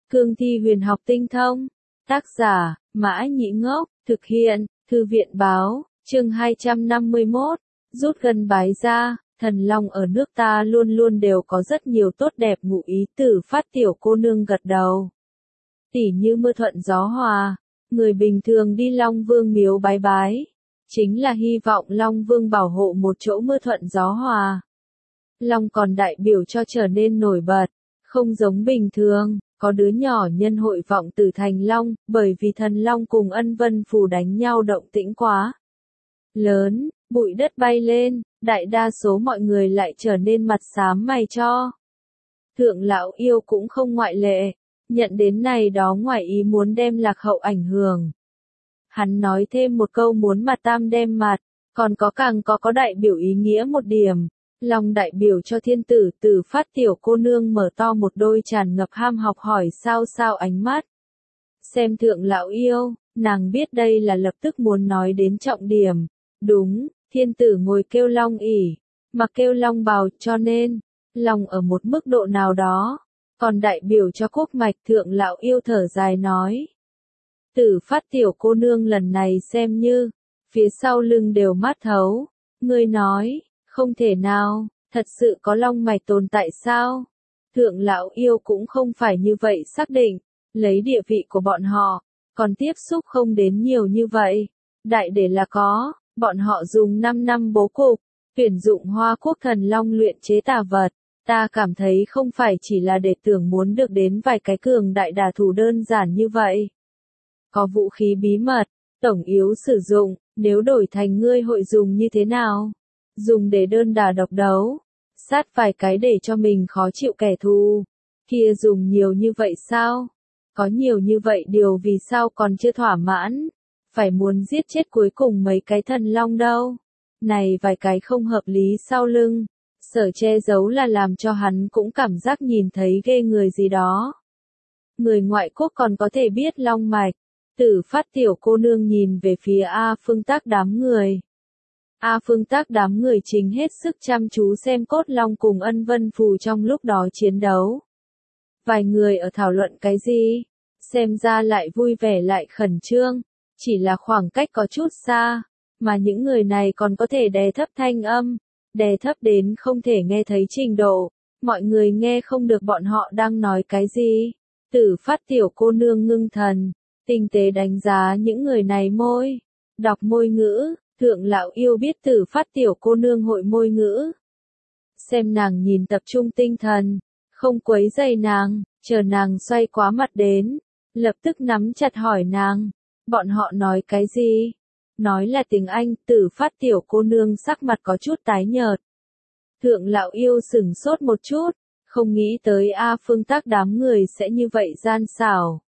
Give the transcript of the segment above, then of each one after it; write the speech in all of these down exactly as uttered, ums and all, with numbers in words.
Cương thi huyền học tinh thông. Tác giả, Mã Nhĩ Ngốc, thực hiện, Thư viện Báo, chương hai trăm năm mươi mốt, rút gân bái ra, thần long ở nước ta luôn luôn đều có rất nhiều tốt đẹp ngụ ý. Tử Phát tiểu cô nương gật đầu. Tỉ như mưa thuận gió hòa, người bình thường đi Long Vương miếu bái bái, chính là hy vọng Long Vương bảo hộ một chỗ mưa thuận gió hòa. Long còn đại biểu cho trở nên nổi bật, không giống bình thường, có đứa nhỏ nhân hội vọng tử thành Long, bởi vì thần Long cùng Ân Vân Phù đánh nhau động tĩnh quá lớn, bụi đất bay lên, đại đa số mọi người lại trở nên mặt xám mày cho. Thượng lão yêu cũng không ngoại lệ, nhận đến này đó ngoài ý muốn đem lạc hậu ảnh hưởng. Hắn nói thêm một câu muốn mặt tam đem mặt, còn có càng có có đại biểu ý nghĩa một điểm. Long đại biểu cho thiên tử. Tử Phát tiểu cô nương mở to một đôi tràn ngập ham học hỏi sao sao ánh mắt. Xem thượng lão yêu, nàng biết đây là lập tức muốn nói đến trọng điểm. Đúng, thiên tử ngồi kêu long ỷ, mà kêu long bào, cho nên, long ở một mức độ nào đó, còn đại biểu cho quốc mạch. Thượng lão yêu thở dài nói. Tử Phát tiểu cô nương lần này xem như, phía sau lưng đều mát thấu. Ngươi nói, không thể nào, thật sự có long mạch tồn tại sao? Thượng lão yêu cũng không phải như vậy xác định, lấy địa vị của bọn họ, còn tiếp xúc không đến nhiều như vậy. Đại để là có, bọn họ dùng năm năm bố cục, tuyển dụng Hoa Quốc thần long luyện chế tà vật. Ta cảm thấy không phải chỉ là để tưởng muốn được đến vài cái cường đại đả thủ đơn giản như vậy. Có vũ khí bí mật, tổng yếu sử dụng, nếu đổi thành ngươi hội dùng như thế nào? Dùng để đơn đả độc đấu, sát vài cái để cho mình khó chịu kẻ thù. Kia dùng nhiều như vậy sao? Có nhiều như vậy điều vì sao còn chưa thỏa mãn? Phải muốn giết chết cuối cùng mấy cái thần long đâu? Này vài cái không hợp lý sau lưng, sở che giấu là làm cho hắn cũng cảm giác nhìn thấy ghê người gì đó. Người ngoại quốc còn có thể biết long mạch. Tử Phát tiểu cô nương nhìn về phía A Phương Tác đám người. A Phương Tác đám người chính hết sức chăm chú xem Cốt Long cùng Ân Vân Phù trong lúc đó chiến đấu. Vài người ở thảo luận cái gì? Xem ra lại vui vẻ lại khẩn trương, chỉ là khoảng cách có chút xa, mà những người này còn có thể đè thấp thanh âm, đè thấp đến không thể nghe thấy trình độ, mọi người nghe không được bọn họ đang nói cái gì. Tử Phát tiểu cô nương ngưng thần, tinh tế đánh giá những người này môi, đọc môi ngữ. Thượng lão yêu biết Tử Phát tiểu cô nương hội môi ngữ. Xem nàng nhìn tập trung tinh thần, không quấy rầy nàng, chờ nàng xoay quá mặt đến, lập tức nắm chặt hỏi nàng, bọn họ nói cái gì? Nói là tiếng Anh. Tử Phát tiểu cô nương sắc mặt có chút tái nhợt. Thượng lão yêu sửng sốt một chút, không nghĩ tới A Phương Tác đám người sẽ như vậy gian xảo.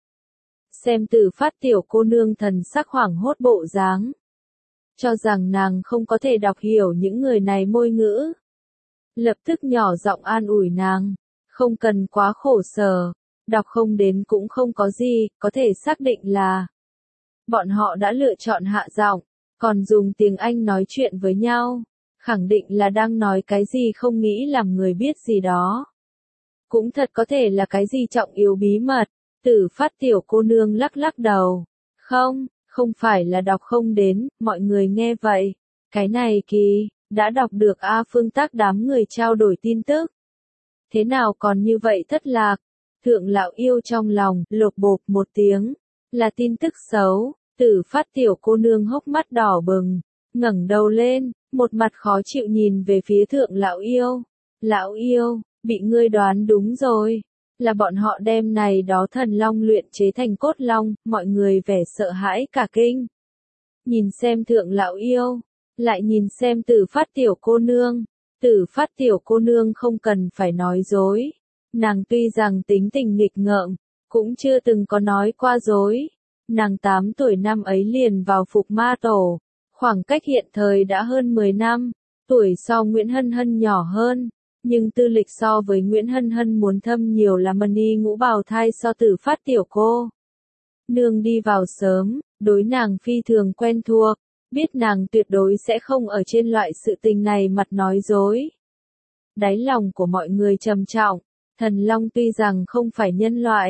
Xem Tử Phát tiểu cô nương thần sắc hoảng hốt bộ dáng, cho rằng nàng không có thể đọc hiểu những người này môi ngữ. Lập tức nhỏ giọng an ủi nàng, không cần quá khổ sở, đọc không đến cũng không có gì, có thể xác định là bọn họ đã lựa chọn hạ giọng, còn dùng tiếng Anh nói chuyện với nhau, khẳng định là đang nói cái gì không nghĩ làm người biết gì đó. Cũng thật có thể là cái gì trọng yếu bí mật. Tử Phát tiểu cô nương lắc lắc đầu, không. Không phải là đọc không đến. Mọi người nghe vậy, cái này kỳ, đã đọc được. A Phương Tác đám người trao đổi tin tức. Thế nào còn như vậy thất lạc? Thượng lão yêu trong lòng, lột bột một tiếng, là tin tức xấu. Tử Phát tiểu cô nương hốc mắt đỏ bừng, ngẩng đầu lên, một mặt khó chịu nhìn về phía thượng lão yêu. Lão yêu, bị ngươi đoán đúng rồi. Là bọn họ đem này đó thần long luyện chế thành cốt long. Mọi người vẻ sợ hãi cả kinh. Nhìn xem thượng lão yêu, lại nhìn xem Tử Phát tiểu cô nương. Tử Phát tiểu cô nương không cần phải nói dối. Nàng tuy rằng tính tình nghịch ngợm, cũng chưa từng có nói qua dối. Nàng tám tuổi năm ấy liền vào phục ma tổ. Khoảng cách hiện thời đã hơn mười năm. Tuổi so Nguyễn Hân Hân nhỏ hơn. Nhưng tư lịch so với Nguyễn Hân Hân muốn thâm nhiều là mani ngũ bào thai so Tử Phát tiểu cô nương đi vào sớm, đối nàng phi thường quen thuộc, biết nàng tuyệt đối sẽ không ở trên loại sự tình này mặt nói dối. Đáy lòng của mọi người trầm trọng, thần long tuy rằng không phải nhân loại,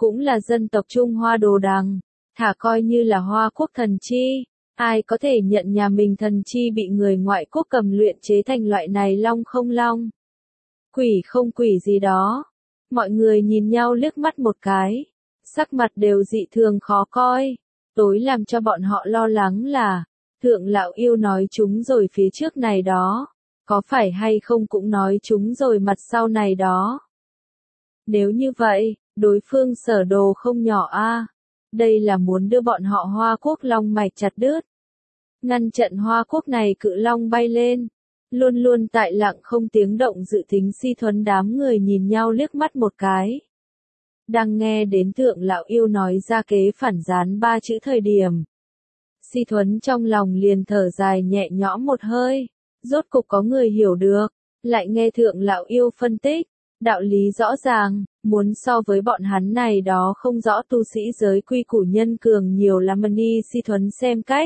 cũng là dân tộc Trung Hoa đồ đằng, thả coi như là Hoa quốc thần chi. Ai có thể nhận nhà mình thần chi bị người ngoại quốc cầm luyện chế thành loại này long không long, quỷ không quỷ gì đó. Mọi người nhìn nhau liếc mắt một cái, sắc mặt đều dị thường khó coi. Tối làm cho bọn họ lo lắng là, thượng lão yêu nói chúng rồi phía trước này đó, có phải hay không cũng nói chúng rồi mặt sau này đó. Nếu như vậy, đối phương sở đồ không nhỏ a. Đây là muốn đưa bọn họ Hoa quốc long mạch chặt đứt. Ngăn trận Hoa quốc này cự long bay lên. Luôn luôn tại lặng không tiếng động dự tính Si Thuấn đám người nhìn nhau liếc mắt một cái. Đang nghe đến thượng lão yêu nói ra kế phản gián ba chữ thời điểm. Si Thuấn trong lòng liền thở dài nhẹ nhõm một hơi. Rốt cục có người hiểu được. Lại nghe thượng lão yêu phân tích. Đạo lý rõ ràng, muốn so với bọn hắn này đó không rõ tu sĩ giới quy củ nhân cường nhiều lắm đi. Si Thuấn xem cách.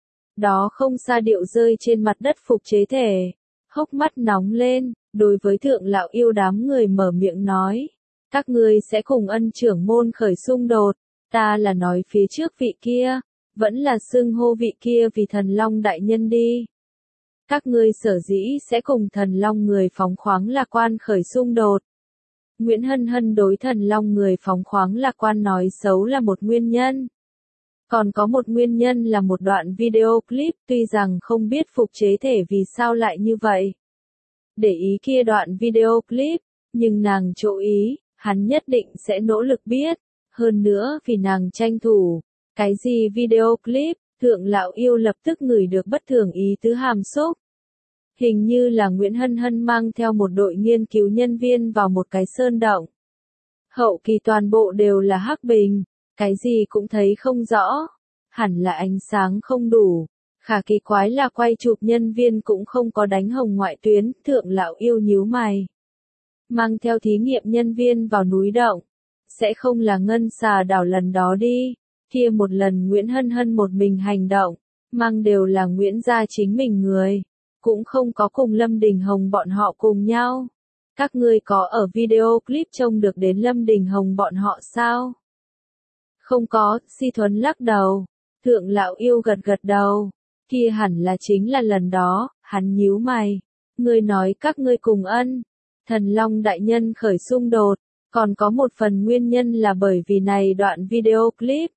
Đó không xa điệu rơi trên mặt đất phục chế thể. Hốc mắt nóng lên, đối với thượng lão yêu đám người mở miệng nói. Các ngươi sẽ cùng ân trưởng môn khởi xung đột. Ta là nói phía trước vị kia, vẫn là xưng hô vị kia vì thần long đại nhân đi. Các ngươi sở dĩ sẽ cùng thần long người phóng khoáng lạc quan khởi xung đột. Nguyễn Hân Hân đối thần long người phóng khoáng lạc quan nói xấu là một nguyên nhân. Còn có một nguyên nhân là một đoạn video clip, tuy rằng không biết phục chế thể vì sao lại như vậy. Để ý kia đoạn video clip, nhưng nàng chú ý, hắn nhất định sẽ nỗ lực biết. Hơn nữa vì nàng tranh thủ. Cái gì video clip, thượng lão yêu lập tức ngửi được bất thường ý tứ hàm xúc. Hình như là Nguyễn Hân Hân mang theo một đội nghiên cứu nhân viên vào một cái sơn động. Hậu kỳ toàn bộ đều là hắc bình, cái gì cũng thấy không rõ. Hẳn là ánh sáng không đủ. Khả kỳ quái là quay chụp nhân viên cũng không có đánh hồng ngoại tuyến, thượng lão yêu nhíu mày. Mang theo thí nghiệm nhân viên vào núi động. Sẽ không là ngân xà đảo lần đó đi. Kia một lần Nguyễn Hân Hân một mình hành động, mang đều là Nguyễn gia chính mình người. Cũng không có cùng Lâm Đình Hồng bọn họ cùng nhau. Các ngươi có ở video clip trông được đến Lâm Đình Hồng bọn họ sao? Không có, Si Thuấn lắc đầu. Thượng lão yêu gật gật đầu. Kia hẳn là chính là lần đó, hắn nhíu mày. Ngươi nói các ngươi cùng ân. Thần Long đại nhân khởi xung đột. Còn có một phần nguyên nhân là bởi vì này đoạn video clip.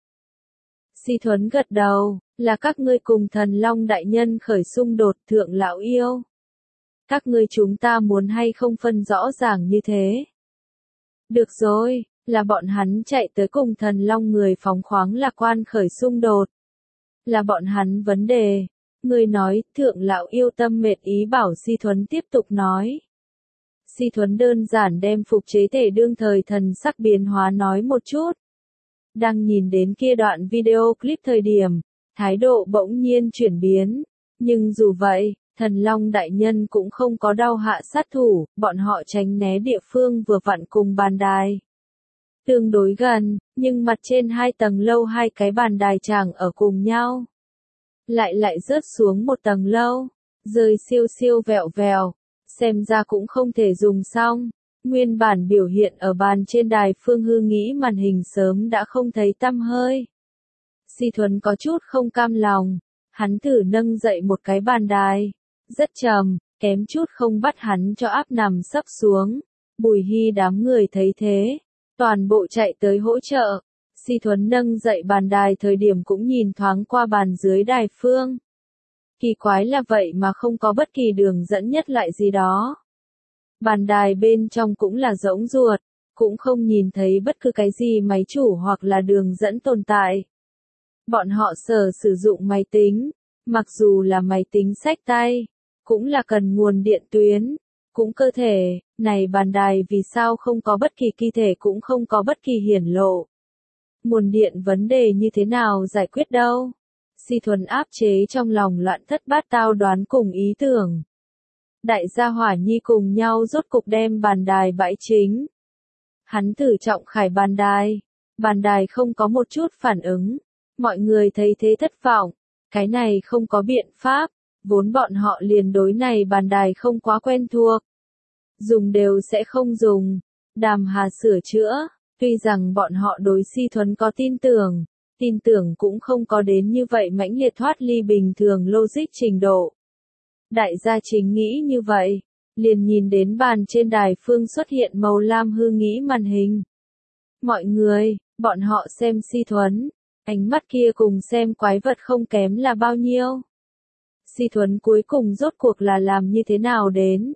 Si Thuấn gật đầu, là các ngươi cùng thần Long đại nhân khởi xung đột thượng lão yêu. Các ngươi chúng ta muốn hay không phân rõ ràng như thế. Được rồi, là bọn hắn chạy tới cùng thần Long người phóng khoáng lạc quan khởi xung đột. Là bọn hắn vấn đề. Người nói, thượng lão yêu tâm mệt ý bảo Si Thuấn tiếp tục nói. Si Thuấn đơn giản đem phục chế thể đương thời thần sắc biến hóa nói một chút. Đang nhìn đến kia đoạn video clip thời điểm, thái độ bỗng nhiên chuyển biến. Nhưng dù vậy, thần Long đại nhân cũng không có đau hạ sát thủ, bọn họ tránh né địa phương vừa vặn cùng bàn đài. Tương đối gần, nhưng mặt trên hai tầng lâu hai cái bàn đài chẳng ở cùng nhau. Lại lại rớt xuống một tầng lâu, rơi siêu siêu vẹo vèo, xem ra cũng không thể dùng xong. Nguyên bản biểu hiện ở bàn trên đài Phương Hư nghĩ màn hình sớm đã không thấy tăm hơi. Si Thuấn có chút không cam lòng, hắn thử nâng dậy một cái bàn đài, rất trầm, kém chút không bắt hắn cho áp nằm sấp xuống. Bùi Hy đám người thấy thế, toàn bộ chạy tới hỗ trợ. Si Thuấn nâng dậy bàn đài thời điểm cũng nhìn thoáng qua bàn dưới đài phương. Kỳ quái là vậy mà không có bất kỳ đường dẫn nhất lại gì đó. Bàn đài bên trong cũng là rỗng ruột, cũng không nhìn thấy bất cứ cái gì máy chủ hoặc là đường dẫn tồn tại. Bọn họ sở sử dụng máy tính, mặc dù là máy tính xách tay, cũng là cần nguồn điện tuyến, cũng cơ thể, này bàn đài vì sao không có bất kỳ kỳ thể cũng không có bất kỳ hiển lộ. Nguồn điện vấn đề như thế nào giải quyết đâu? Si Thuấn áp chế trong lòng loạn thất bát tao đoán cùng ý tưởng. Đại gia hỏa nhi cùng nhau rốt cục đem bàn đài bãi chính. Hắn thử trọng khải bàn đài. Bàn đài không có một chút phản ứng. Mọi người thấy thế thất vọng. Cái này không có biện pháp. Vốn bọn họ liền đối này bàn đài không quá quen thuộc. Dùng đều sẽ không dùng. Đàm Hà sửa chữa. Tuy rằng bọn họ đối Si Thuấn có tin tưởng, tin tưởng cũng không có đến như vậy mãnh liệt thoát ly bình thường logic trình độ. Đại gia chính nghĩ như vậy, liền nhìn đến bàn trên đài phương xuất hiện màu lam hư nghĩ màn hình. Mọi người, bọn họ xem Si Thuấn, ánh mắt kia cùng xem quái vật không kém là bao nhiêu. Si Thuấn cuối cùng rốt cuộc là làm như thế nào đến?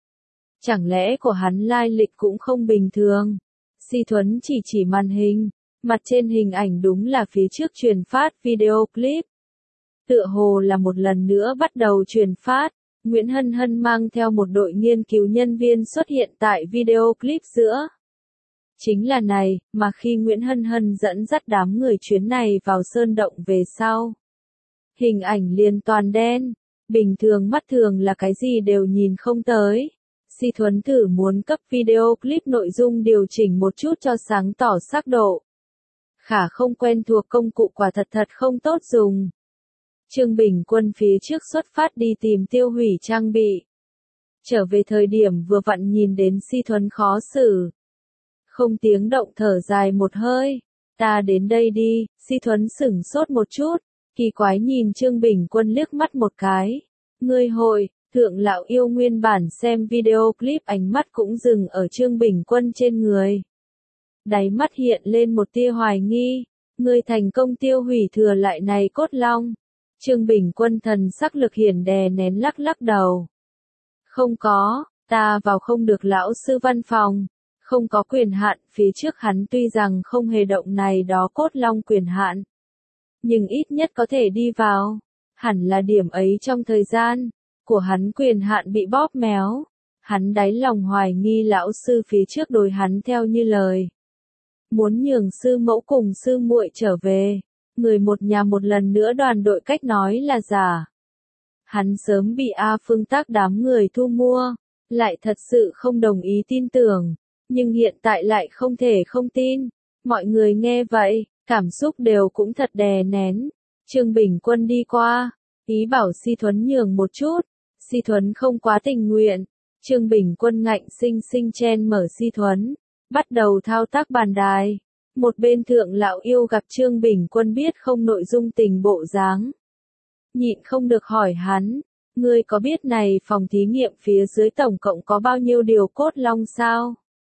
Chẳng lẽ của hắn lai lịch cũng không bình thường? Si Thuấn chỉ chỉ màn hình, mặt trên hình ảnh đúng là phía trước truyền phát video clip. Tựa hồ là một lần nữa bắt đầu truyền phát, Nguyễn Hân Hân mang theo một đội nghiên cứu nhân viên xuất hiện tại video clip giữa. Chính là này, mà khi Nguyễn Hân Hân dẫn dắt đám người chuyến này vào sơn động về sau. Hình ảnh liền toàn đen, bình thường mắt thường là cái gì đều nhìn không tới. Si Thuấn thử muốn cấp video clip nội dung điều chỉnh một chút cho sáng tỏ sắc độ. Khả không quen thuộc công cụ quả thật thật không tốt dùng. Trương Bình Quân phía trước xuất phát đi tìm tiêu hủy trang bị. Trở về thời điểm vừa vặn nhìn đến Si Thuấn khó xử. Không tiếng động thở dài một hơi. Ta đến đây đi, Si Thuấn sửng sốt một chút. Kỳ quái nhìn Trương Bình Quân liếc mắt một cái. Ngươi hội, Thượng Lão Yêu nguyên bản xem video clip ánh mắt cũng dừng ở Trương Bình Quân trên người. Đáy mắt hiện lên một tia hoài nghi. Ngươi thành công tiêu hủy thừa lại này cốt long. Trương Bình Quân thần sắc lực hiển đè nén lắc lắc đầu. Không có, ta vào không được lão sư văn phòng. Không có quyền hạn, phía trước hắn tuy rằng không hề động này đó cốt long quyền hạn. Nhưng ít nhất có thể đi vào. Hẳn là điểm ấy trong thời gian của hắn quyền hạn bị bóp méo. Hắn đáy lòng hoài nghi lão sư phía trước đối hắn theo như lời. Muốn nhường sư mẫu cùng sư muội trở về. Người một nhà một lần nữa đoàn đội cách nói là giả. Hắn sớm bị A Phương Tác đám người thu mua. Lại thật sự không đồng ý tin tưởng. Nhưng hiện tại lại không thể không tin. Mọi người nghe vậy, cảm xúc đều cũng thật đè nén. Trương Bình Quân đi qua, ý bảo Si Thuấn nhường một chút. Si Thuấn không quá tình nguyện. Trương Bình Quân ngạnh sinh sinh chen mở Si Thuấn, bắt đầu thao tác bàn đài. Một bên Thượng Lão Yêu gặp Trương Bình Quân biết không nội dung tình bộ dáng. Nhịn không được hỏi hắn, ngươi có biết này phòng thí nghiệm phía dưới tổng cộng có bao nhiêu điều cốt long sao?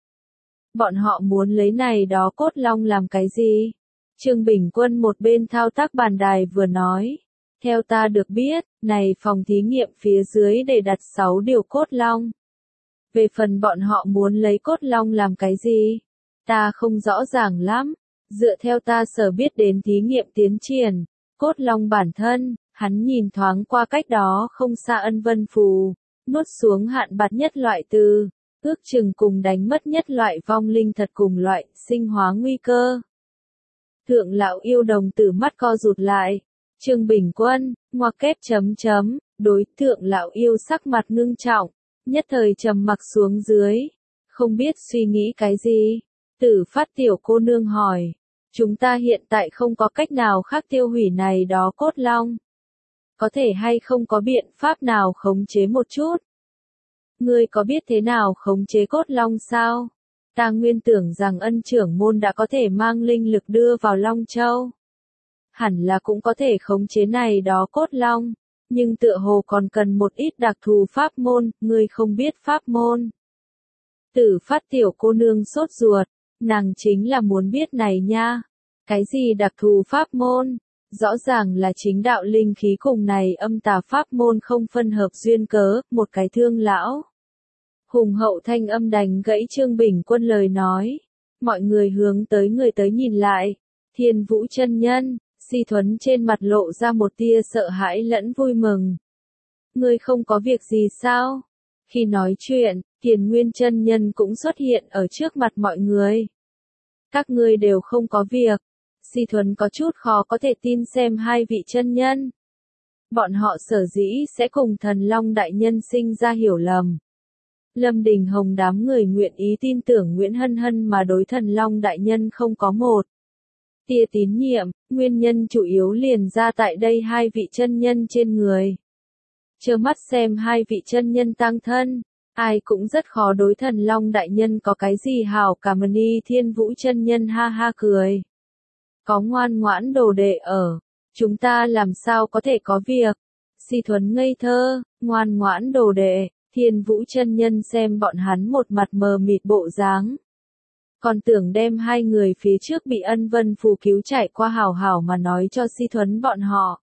Bọn họ muốn lấy này đó cốt long làm cái gì? Trương Bình Quân một bên thao tác bàn đài vừa nói. Theo ta được biết, này phòng thí nghiệm phía dưới để đặt sáu điều cốt long. Về phần bọn họ muốn lấy cốt long làm cái gì? Ta không rõ ràng lắm. Dựa theo ta sở biết đến thí nghiệm tiến triển, cốt long bản thân, hắn nhìn thoáng qua cách đó không xa Ân Vân Phù, nuốt xuống hạn bạc nhất loại từ. Ước chừng cùng đánh mất nhất loại vong linh thật cùng loại, sinh hóa nguy cơ. Thượng Lão Yêu đồng tử mắt co rụt lại. Trương Bình Quân, ngoặc kép chấm chấm, đối Thượng Lão Yêu sắc mặt ngưng trọng, nhất thời trầm mặc xuống dưới. Không biết suy nghĩ cái gì. Tử Phát tiểu cô nương hỏi. Chúng ta hiện tại không có cách nào khác tiêu hủy này đó cốt long. Có thể hay không có biện pháp nào khống chế một chút. Ngươi có biết thế nào khống chế cốt long sao? Ta nguyên tưởng rằng Ân trưởng môn đã có thể mang linh lực đưa vào Long Châu. Hẳn là cũng có thể khống chế này đó cốt long, nhưng tựa hồ còn cần một ít đặc thù pháp môn, ngươi không biết pháp môn. Tử Phát tiểu cô nương sốt ruột, nàng chính là muốn biết này nha. Cái gì đặc thù pháp môn? Rõ ràng là chính đạo linh khí cùng này âm tà pháp môn không phân hợp duyên cớ, một cái thương lão. Hùng hậu thanh âm đành gãy Trương Bình Quân lời nói. Mọi người hướng tới người tới nhìn lại. Thiên Vũ chân nhân, Si Thuấn trên mặt lộ ra một tia sợ hãi lẫn vui mừng. Ngươi không có việc gì sao? Khi nói chuyện, Kiền Nguyên chân nhân cũng xuất hiện ở trước mặt mọi người. Các ngươi đều không có việc. Si Thuấn có chút khó có thể tin xem hai vị chân nhân. Bọn họ sở dĩ sẽ cùng Thần Long đại nhân sinh ra hiểu lầm. Lâm Đình Hồng đám người nguyện ý tin tưởng Nguyễn Hân Hân mà đối Thần Long đại nhân không có một tia tín nhiệm, nguyên nhân chủ yếu liền ra tại đây hai vị chân nhân trên người. Trơ mắt xem hai vị chân nhân tang thân, Ai cũng rất khó đối Thần Long đại nhân có cái gì hảo cảm ơn y Thiên Vũ chân nhân ha ha cười. Có ngoan ngoãn đồ đệ ở, chúng ta làm sao có thể có việc. Si Thuấn ngây thơ, ngoan ngoãn đồ đệ, Thiên Vũ chân nhân xem bọn hắn một mặt mờ mịt bộ dáng. Còn tưởng đem hai người phía trước bị Ân Vân Phù cứu chạy qua hảo hảo mà nói cho Si Thuấn bọn họ.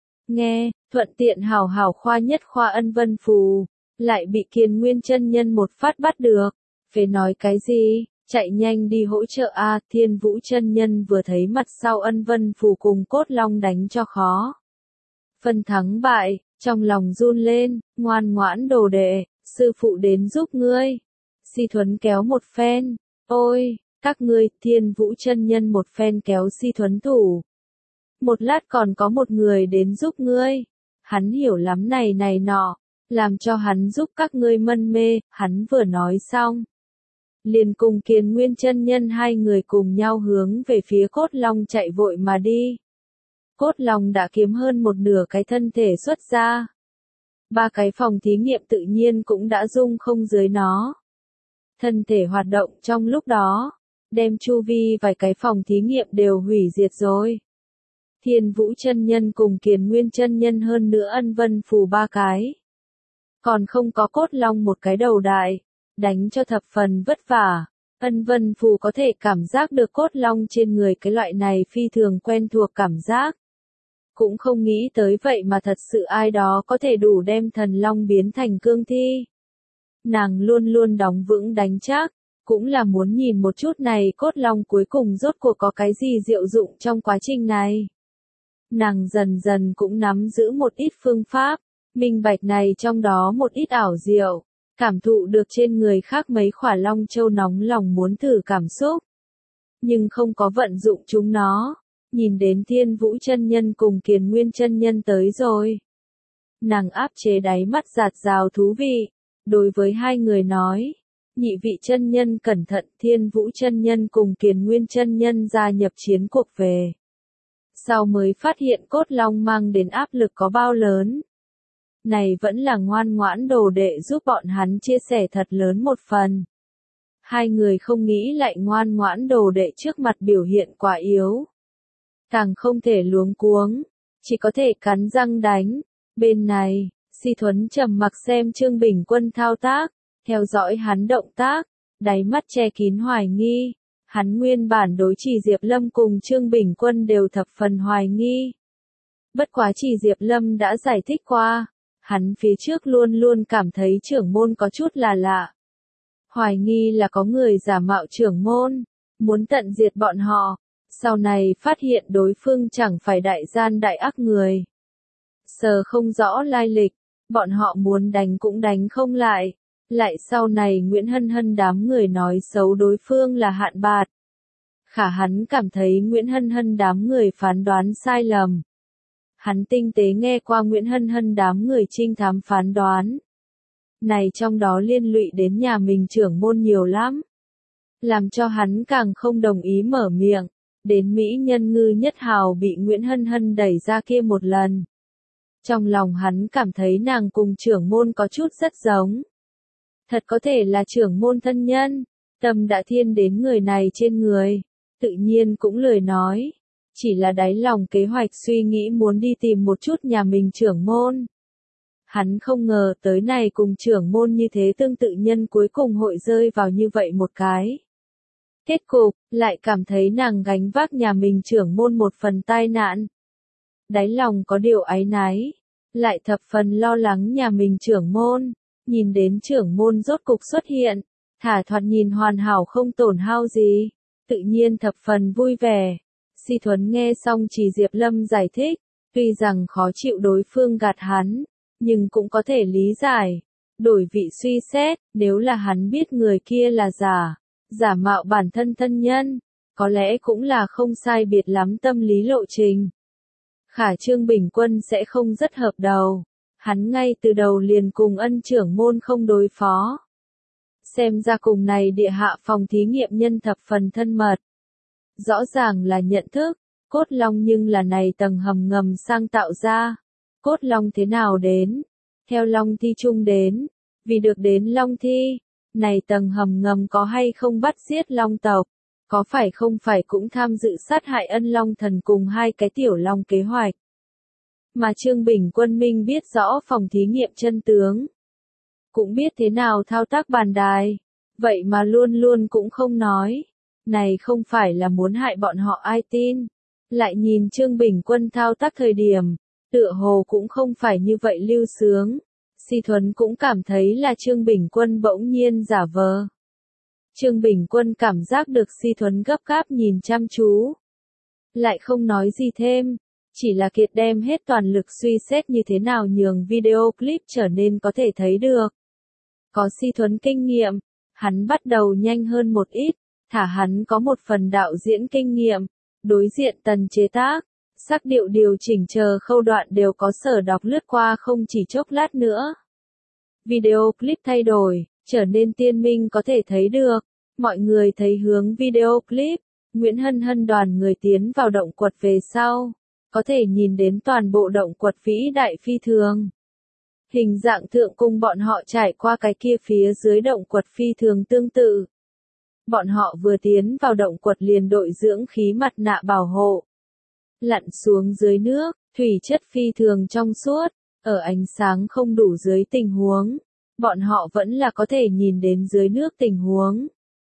Nghe, thuận tiện hảo hảo khoa nhất khoa Ân Vân Phù, lại bị Kiền Nguyên chân nhân một phát bắt được. Phải nói cái gì, chạy nhanh đi hỗ trợ a. Thiên Vũ chân nhân vừa thấy mặt sau Ân Vân Phù cùng Cốt Long đánh cho khó. Phân thắng bại, trong lòng run lên, ngoan ngoãn đồ đệ, sư phụ đến giúp ngươi. Si Thuấn kéo một phen, ôi, các ngươi, Thiên Vũ chân nhân một phen kéo Si Thuấn thủ. Một lát còn có một người đến giúp ngươi. Hắn hiểu lắm này này nọ, làm cho hắn giúp các ngươi mân mê, hắn vừa nói xong. Liền cùng Kiền Nguyên chân nhân hai người cùng nhau hướng về phía Cốt Long chạy vội mà đi. Cốt Long đã kiếm hơn một nửa cái thân thể xuất ra. Ba cái phòng thí nghiệm tự nhiên cũng đã dung không dưới nó. Thân thể hoạt động trong lúc đó, đem chu vi vài cái phòng thí nghiệm đều hủy diệt rồi. Thiên Vũ chân nhân cùng Kiền Nguyên chân nhân hơn nữa Ân Vân Phù ba cái. Còn không có Cốt Long một cái đầu đại, đánh cho thập phần vất vả. Ân Vân Phù có thể cảm giác được Cốt Long trên người cái loại này phi thường quen thuộc cảm giác. Cũng không nghĩ tới vậy mà thật sự ai đó có thể đủ đem Thần Long biến thành cương thi. Nàng luôn luôn đóng vững đánh chắc, cũng là muốn nhìn một chút này Cốt Long cuối cùng rốt cuộc có cái gì diệu dụng trong quá trình này. Nàng dần dần cũng nắm giữ một ít phương pháp, minh bạch này trong đó một ít ảo diệu, cảm thụ được trên người khác mấy khỏa long châu nóng lòng muốn thử cảm xúc. Nhưng không có vận dụng chúng nó, nhìn đến Thiên Vũ chân nhân cùng Kiền Nguyên chân nhân tới rồi. Nàng áp chế đáy mắt giạt rào thú vị, đối với hai người nói, nhị vị chân nhân cẩn thận. Thiên Vũ chân nhân cùng Kiền Nguyên chân nhân gia nhập chiến cuộc về. Sau mới phát hiện Cốt Long mang đến áp lực có bao lớn. Này vẫn là ngoan ngoãn đồ đệ giúp bọn hắn chia sẻ thật lớn một phần. Hai người không nghĩ lại ngoan ngoãn đồ đệ trước mặt biểu hiện quá yếu. Càng không thể luống cuống, chỉ có thể cắn răng đánh. Bên này, Si Thuấn trầm mặc xem Trương Bình Quân thao tác, theo dõi hắn động tác, đáy mắt che kín hoài nghi. Hắn nguyên bản đối Chỉ Diệp Lâm cùng Trương Bình Quân đều thập phần hoài nghi. Bất quá Chỉ Diệp Lâm đã giải thích qua, hắn phía trước luôn luôn cảm thấy trưởng môn có chút là lạ. Hoài nghi là có người giả mạo trưởng môn, muốn tận diệt bọn họ, sau này phát hiện đối phương chẳng phải đại gian đại ác người. Sờ không rõ lai lịch, bọn họ muốn đánh cũng đánh không lại. Lại sau này Nguyễn Hân Hân đám người nói xấu đối phương là Hạn Bạt. Khả hắn cảm thấy Nguyễn Hân Hân đám người phán đoán sai lầm. Hắn tinh tế nghe qua Nguyễn Hân Hân đám người trinh thám phán đoán. Này trong đó liên lụy đến nhà mình trưởng môn nhiều lắm. Làm cho hắn càng không đồng ý mở miệng. Đến Mỹ Nhân Ngư Nhất Hào bị Nguyễn Hân Hân đẩy ra kia một lần. Trong lòng hắn cảm thấy nàng cùng trưởng môn có chút rất giống. Thật có thể là trưởng môn thân nhân, tâm đã thiên đến người này trên người, tự nhiên cũng lời nói, chỉ là đáy lòng kế hoạch suy nghĩ muốn đi tìm một chút nhà mình trưởng môn. Hắn không ngờ tới này cùng trưởng môn như thế tương tự nhân cuối cùng hội rơi vào như vậy một cái. Kết cục, lại cảm thấy nàng gánh vác nhà mình trưởng môn một phần tai nạn. Đáy lòng có điều áy náy, lại thập phần lo lắng nhà mình trưởng môn. Nhìn đến trưởng môn rốt cục xuất hiện, thả thoạt nhìn hoàn hảo không tổn hao gì, tự nhiên thập phần vui vẻ. Si Thuấn nghe xong Chỉ Diệp Lâm giải thích, tuy rằng khó chịu đối phương gạt hắn, nhưng cũng có thể lý giải. Đổi vị suy xét, nếu là hắn biết người kia là giả, giả mạo bản thân thân nhân, có lẽ cũng là không sai biệt lắm tâm lý lộ trình. Khả Trương Bình Quân sẽ không rất hợp đầu. Hắn ngay từ đầu liền cùng Ân trưởng môn không đối phó. Xem ra cùng này địa hạ phòng thí nghiệm nhân thập phần thân mật. Rõ ràng là nhận thức, Cốt Long nhưng là này tầng hầm ngầm sang tạo ra. Cốt Long thế nào đến? Theo Long Thi Trung đến. Vì được đến Long Thi, này tầng hầm ngầm có hay không bắt giết Long tộc, có phải không phải cũng tham dự sát hại Ân Long Thần cùng hai cái tiểu long kế hoạch. Mà Trương Bình Quân Minh biết rõ phòng thí nghiệm chân tướng, cũng biết thế nào thao tác bàn đài, vậy mà luôn luôn cũng không nói. Này không phải là muốn hại bọn họ ai tin. Lại nhìn Trương Bình Quân thao tác thời điểm, tựa hồ cũng không phải như vậy lưu sướng. Si Thuấn cũng cảm thấy là Trương Bình Quân bỗng nhiên giả vờ. Trương Bình Quân cảm giác được Si Thuấn gấp gáp nhìn chăm chú. Lại không nói gì thêm, chỉ là kiệt đem hết toàn lực suy xét như thế nào nhường video clip trở nên có thể thấy được. Có Si Thuấn kinh nghiệm, hắn bắt đầu nhanh hơn một ít, thả hắn có một phần đạo diễn kinh nghiệm, đối diện tần chế tác, sắc điệu điều chỉnh chờ khâu đoạn đều có sở đọc lướt qua không chỉ chốc lát nữa. Video clip thay đổi, trở nên tiên minh có thể thấy được, mọi người thấy hướng video clip, Nguyễn Hân Hân đoàn người tiến vào động quật về sau, có thể nhìn đến toàn bộ động quật vĩ đại phi thường. Hình dạng thượng cùng bọn họ trải qua cái kia phía dưới động quật phi thường tương tự. Bọn họ vừa tiến vào động quật liền đội dưỡng khí mặt nạ bảo hộ. Lặn xuống dưới nước, thủy chất phi thường trong suốt, ở ánh sáng không đủ dưới tình huống, bọn họ vẫn là có thể nhìn đến dưới nước tình huống.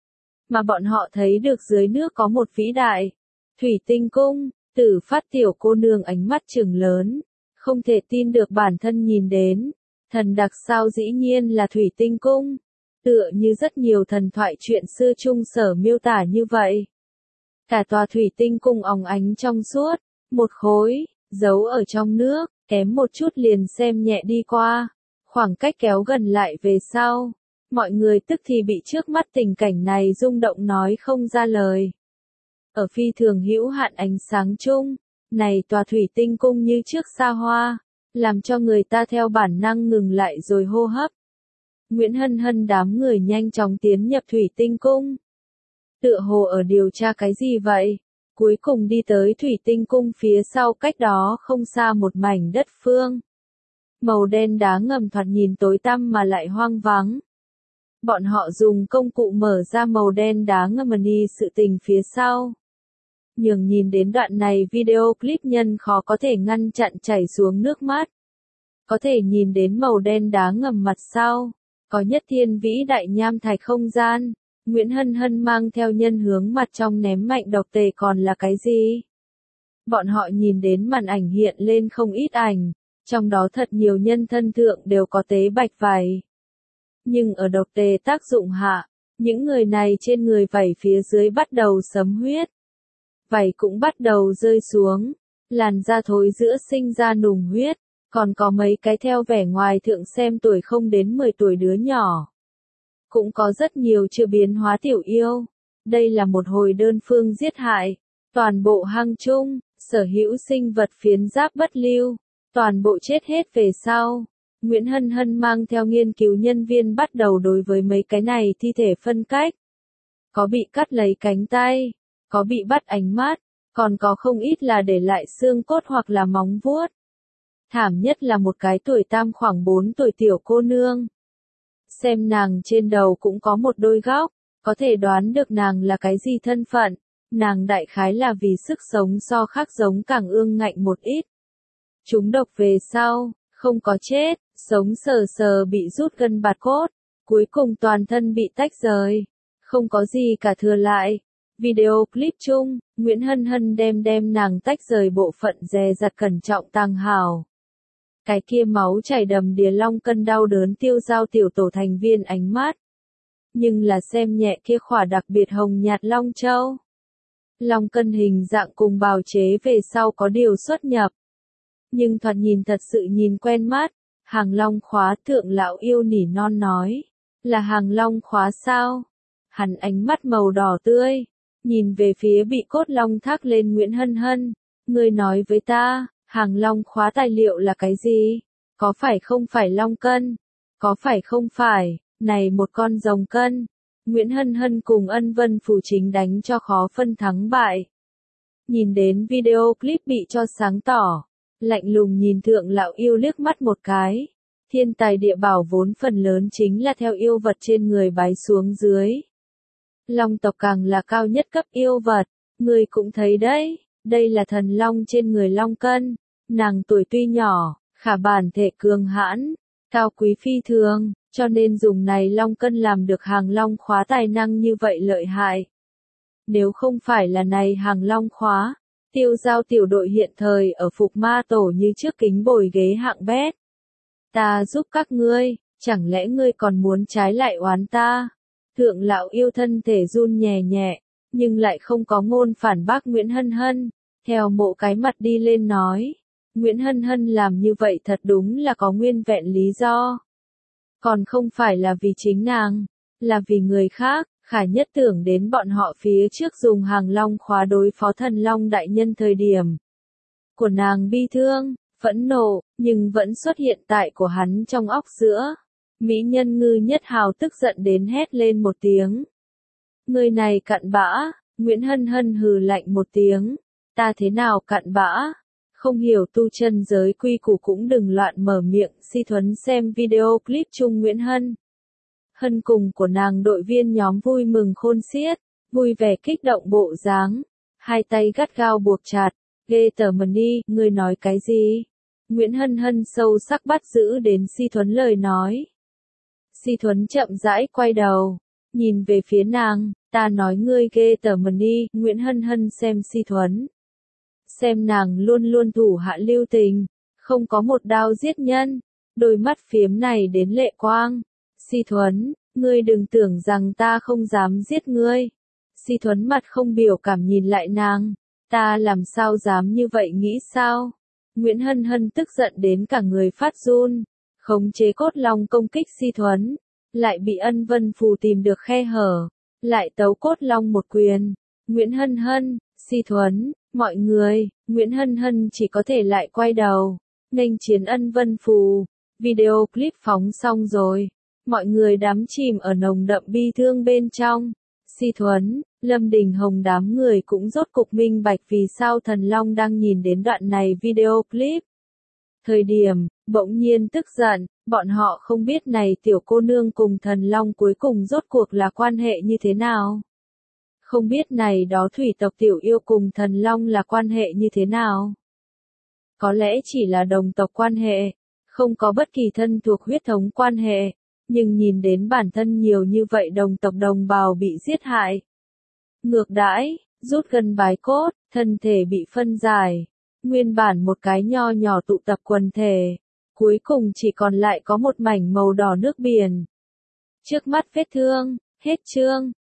Mà bọn họ thấy được dưới nước có một vĩ đại thủy tinh cung, Tử Phát tiểu cô nương ánh mắt trừng lớn, không thể tin được bản thân nhìn đến. Thần đặc sao dĩ nhiên là thủy tinh cung, tựa như rất nhiều thần thoại truyện xưa trung sở miêu tả như vậy. Cả tòa thủy tinh cung óng ánh trong suốt, một khối, giấu ở trong nước, kém một chút liền xem nhẹ đi qua, khoảng cách kéo gần lại về sau. Mọi người tức thì bị trước mắt tình cảnh này rung động nói không ra lời. Ở phi thường hữu hạn ánh sáng chung, này tòa thủy tinh cung như trước xa hoa, làm cho người ta theo bản năng ngừng lại rồi hô hấp. Nguyễn Hân Hân đám người nhanh chóng tiến nhập thủy tinh cung. Tựa hồ ở điều tra cái gì vậy? Cuối cùng đi tới thủy tinh cung phía sau cách đó không xa một mảnh đất phương. Màu đen đá ngầm thoạt nhìn tối tăm mà lại hoang vắng. Bọn họ dùng công cụ mở ra màu đen đá ngầm đi sự tình phía sau. Nhưng nhìn đến đoạn này video clip nhân khó có thể ngăn chặn chảy xuống nước mắt. Có thể nhìn đến màu đen đá ngầm mặt sau, có nhất thiên vĩ đại nham thạch không gian. Nguyễn Hân Hân mang theo nhân hướng mặt trong ném mạnh độc tề còn là cái gì? Bọn họ nhìn đến màn ảnh hiện lên không ít ảnh, trong đó thật nhiều nhân thân thượng đều có tế bạch vảy. Nhưng ở độc tề tác dụng hạ, những người này trên người vảy phía dưới bắt đầu sấm huyết. Vảy cũng bắt đầu rơi xuống, làn da thối giữa sinh ra nùng huyết, còn có mấy cái theo vẻ ngoài thượng xem tuổi không đến mười tuổi đứa nhỏ. Cũng có rất nhiều chưa biến hóa tiểu yêu. Đây là một hồi đơn phương giết hại. Toàn bộ hang chung, sở hữu sinh vật phiến giáp bất lưu, toàn bộ chết hết về sau. Nguyễn Hân Hân mang theo nghiên cứu nhân viên bắt đầu đối với mấy cái này thi thể phân cách. Có bị cắt lấy cánh tay, có bị bắt ánh mắt, còn có không ít là để lại xương cốt hoặc là móng vuốt. Thảm nhất là một cái tuổi tam khoảng bốn tuổi tiểu cô nương. Xem nàng trên đầu cũng có một đôi góc, có thể đoán được nàng là cái gì thân phận. Nàng đại khái là vì sức sống so khác giống càng ương ngạnh một ít. Chúng độc về sau, không có chết, sống sờ sờ bị rút gân bạt cốt, cuối cùng toàn thân bị tách rời, không có gì cả thừa lại. Video clip chung, Nguyễn Hân Hân đem đem nàng tách rời bộ phận dè dặt cẩn trọng tàng hảo. Cái kia máu chảy đầm đìa long cân đau đớn tiêu dao tiểu tổ thành viên ánh mắt. Nhưng là xem nhẹ kia khỏa đặc biệt hồng nhạt long châu. Long cân hình dạng cùng bào chế về sau có điều xuất nhập. Nhưng thoạt nhìn thật sự nhìn quen mắt. Hàng long khóa thượng lão yêu nỉ non nói. Là hàng long khóa sao? Hắn ánh mắt màu đỏ tươi. Nhìn về phía bị cốt long thác lên Nguyễn Hân Hân. Ngươi nói với ta, hàng long khóa tài liệu là cái gì? Có phải không phải long cân? Có phải không phải, này một con rồng cân? Nguyễn Hân Hân cùng Ân Vân Phù chính đánh cho khó phân thắng bại. Nhìn đến video clip bị cho sáng tỏ, lạnh lùng nhìn thượng lão yêu liếc mắt một cái. thiên tài địa bảo vốn phần lớn chính là theo yêu vật trên người bái xuống dưới. Long tộc càng là cao nhất cấp yêu vật, người cũng thấy đấy, đây là thần long trên người Long Cân, nàng tuổi tuy nhỏ, khả bản thể cường hãn, cao quý phi thường, cho nên dùng này Long Cân làm được hàng long khóa tài năng như vậy lợi hại. Nếu không phải là này hàng long khóa, Tiêu Giao tiểu đội hiện thời ở Phục Ma Tổ như trước kính bồi ghế hạng bét. Ta giúp các ngươi, chẳng lẽ ngươi còn muốn trái lại oán ta? Thượng lão yêu thân thể run nhẹ nhẹ, nhưng lại không có ngôn phản bác Nguyễn Hân Hân, theo mộ cái mặt đi lên nói. Nguyễn Hân Hân làm như vậy thật đúng là có nguyên vẹn lý do. Còn không phải là vì chính nàng, là vì người khác, khả nhất tưởng đến bọn họ phía trước dùng hàng long khóa đối phó thần long đại nhân thời điểm. Của nàng bi thương, phẫn nộ, nhưng vẫn xuất hiện tại của hắn trong óc giữa. Mỹ nhân ngư nhất hào tức giận đến hét lên một tiếng. Người này cặn bã, Nguyễn Hân Hân hừ lạnh một tiếng. Ta thế nào cặn bã? Không hiểu tu chân giới quy củ cũng đừng loạn mở miệng. Si Thuấn xem video clip chung Nguyễn Hân Hân cùng của nàng đội viên nhóm vui mừng khôn xiết, vui vẻ kích động bộ dáng, hai tay gắt gao buộc chặt. Ghê tởm đi, ngươi nói cái gì? Nguyễn Hân Hân sâu sắc bắt giữ đến Si Thuấn lời nói. Si Thuấn chậm rãi quay đầu, nhìn về phía nàng, ta nói ngươi ghê tởm đi. Nguyễn Hân Hân xem Si Thuấn, xem nàng luôn luôn thủ hạ lưu tình, không có một đao giết nhân, đôi mắt phiếm này đến lệ quang. Si Thuấn, ngươi đừng tưởng rằng ta không dám giết ngươi. Si Thuấn mặt không biểu cảm nhìn lại nàng, ta làm sao dám như vậy nghĩ sao? Nguyễn Hân Hân tức giận đến cả người phát run, khống chế cốt long công kích Si Thuấn, lại bị Ân Vân Phù tìm được khe hở, lại tấu cốt long một quyền. Nguyễn Hân Hân, Si Thuấn, mọi người, Nguyễn Hân Hân chỉ có thể lại quay đầu, nghênh chiến Ân Vân Phù. Video clip phóng xong rồi, mọi người đắm chìm ở nồng đậm bi thương bên trong. Si Thuấn, Lâm Đình Hồng đám người cũng rốt cục minh bạch vì sao Thần Long đang nhìn đến đoạn này video clip. Thời điểm, bỗng nhiên tức giận, bọn họ không biết này tiểu cô nương cùng Thần Long cuối cùng rốt cuộc là quan hệ như thế nào. Không biết này đó thủy tộc tiểu yêu cùng Thần Long là quan hệ như thế nào. Có lẽ chỉ là đồng tộc quan hệ, không có bất kỳ thân thuộc huyết thống quan hệ, nhưng nhìn đến bản thân nhiều như vậy đồng tộc đồng bào bị giết hại. Ngược đãi, rút gân bái cốt, thân thể bị phân giải, nguyên bản một cái nho nhỏ tụ tập quần thể, cuối cùng chỉ còn lại có một mảnh màu đỏ nước biển. Trước mắt vết thương, hết chương.